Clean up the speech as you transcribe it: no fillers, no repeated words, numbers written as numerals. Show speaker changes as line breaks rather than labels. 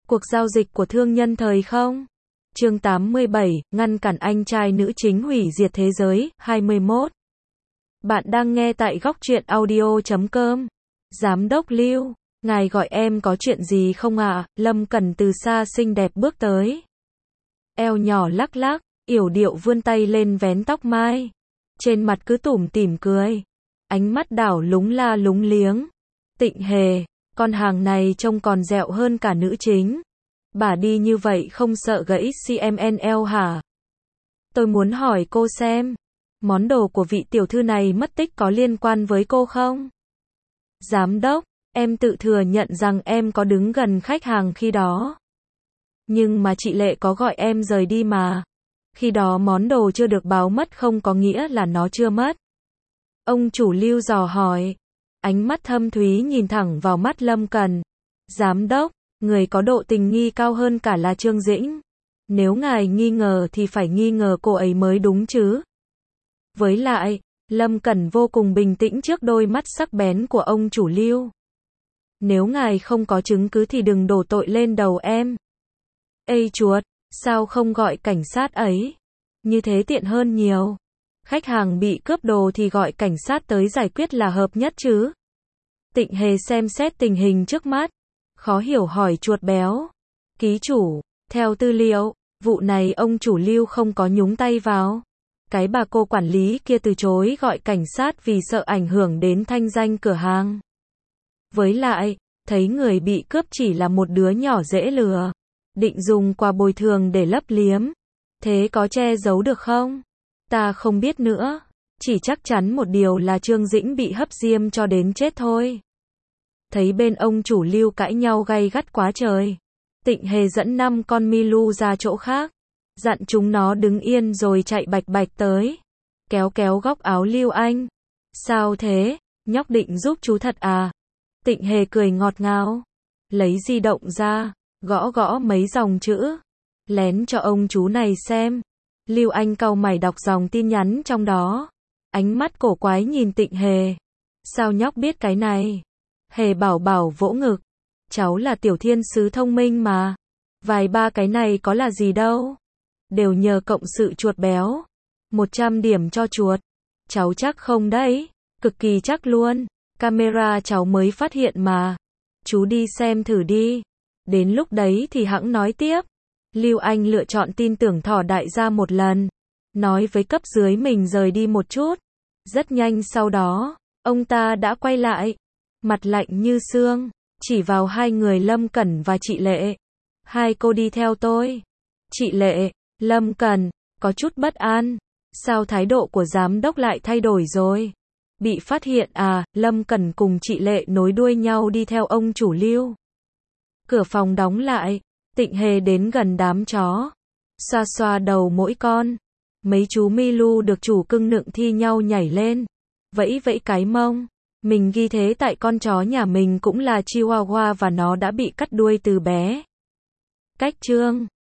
Cuộc giao dịch của thương nhân thời không? Chương 87, ngăn cản anh trai nữ chính hủy diệt thế giới, 21. Bạn đang nghe tại góc truyện audio.com. Giám đốc Lưu, ngài gọi em có chuyện gì không ạ? Lâm Cẩn từ xa xinh đẹp bước tới. Eo nhỏ lắc lắc, yểu điệu vươn tay lên vén tóc mai. Trên mặt cứ tủm tỉm cười. Ánh mắt đảo lúng la lúng liếng. Tịnh Hề, con hàng này trông còn dẹo hơn cả nữ chính. Bà đi như vậy không sợ gãy CMNL hả? Tôi muốn hỏi cô xem, món đồ của vị tiểu thư này mất tích có liên quan với cô không? Giám đốc, em tự thừa nhận rằng em có đứng gần khách hàng khi đó. Nhưng mà chị Lệ có gọi em rời đi mà. Khi đó món đồ chưa được báo mất không có nghĩa là nó chưa mất. Ông chủ Lưu dò hỏi. Ánh mắt thâm thúy nhìn thẳng vào mắt Lâm Cẩn. Giám đốc, người có độ tình nghi cao hơn cả là Trương Dĩnh. Nếu ngài nghi ngờ thì phải nghi ngờ cô ấy mới đúng chứ. Với lại, Lâm Cẩn vô cùng bình tĩnh trước đôi mắt sắc bén của ông chủ Lưu. Nếu ngài không có chứng cứ thì đừng đổ tội lên đầu em. Ê chuột, sao không gọi cảnh sát ấy? Như thế tiện hơn nhiều. Khách hàng bị cướp đồ thì gọi cảnh sát tới giải quyết là hợp nhất chứ. Tịnh Hề xem xét tình hình trước mắt. Khó hiểu hỏi chuột béo. Ký chủ, theo tư liệu, vụ này ông chủ Lưu không có nhúng tay vào. Cái bà cô quản lý kia từ chối gọi cảnh sát vì sợ ảnh hưởng đến thanh danh cửa hàng. Với lại, thấy người bị cướp chỉ là một đứa nhỏ dễ lừa. Định dùng quà bồi thường để lấp liếm. Thế có che giấu được không? Ta không biết nữa. Chỉ chắc chắn một điều là Trương Dĩnh bị hấp diêm cho đến chết thôi. Thấy bên ông chủ Lưu cãi nhau gay gắt quá trời. Tịnh Hề dẫn 5 con Milu ra chỗ khác. Dặn chúng nó đứng yên rồi chạy bạch bạch tới. Kéo kéo góc áo Lưu Anh. Sao thế? Nhóc định giúp chú thật à? Tịnh Hề cười ngọt ngào. Lấy di động ra. Gõ gõ mấy dòng chữ. Lén cho ông chú này xem. Lưu Anh cau mày đọc dòng tin nhắn trong đó. Ánh mắt cổ quái nhìn Tịnh Hề. Sao nhóc biết cái này? Hề bảo bảo vỗ ngực. Cháu là tiểu thiên sứ thông minh mà. Vài ba cái này có là gì đâu. Đều nhờ cộng sự chuột béo. 100 điểm cho chuột. Cháu chắc không đấy. Cực kỳ chắc luôn. Camera cháu mới phát hiện mà. Chú đi xem thử đi. Đến lúc đấy thì hẵng nói tiếp. Lưu Anh lựa chọn tin tưởng thỏ đại gia một lần. Nói với cấp dưới mình rời đi một chút. Rất nhanh sau đó, ông ta đã quay lại. Mặt lạnh như xương. Chỉ vào hai người Lâm Cẩn và chị Lệ. Hai cô đi theo tôi. Chị Lệ, Lâm Cẩn, có chút bất an. Sao thái độ của giám đốc lại thay đổi rồi? Bị phát hiện à? Lâm Cẩn cùng chị Lệ nối đuôi nhau đi theo ông chủ Lưu. Cửa phòng đóng lại. Tịnh Hề đến gần đám chó. Xoa xoa đầu mỗi con. Mấy chú Milu được chủ cưng nựng thi nhau nhảy lên. Vẫy vẫy cái mông. Mình ghi thế tại con chó nhà mình cũng là Chihuahua và nó đã bị cắt đuôi từ bé. Cách chương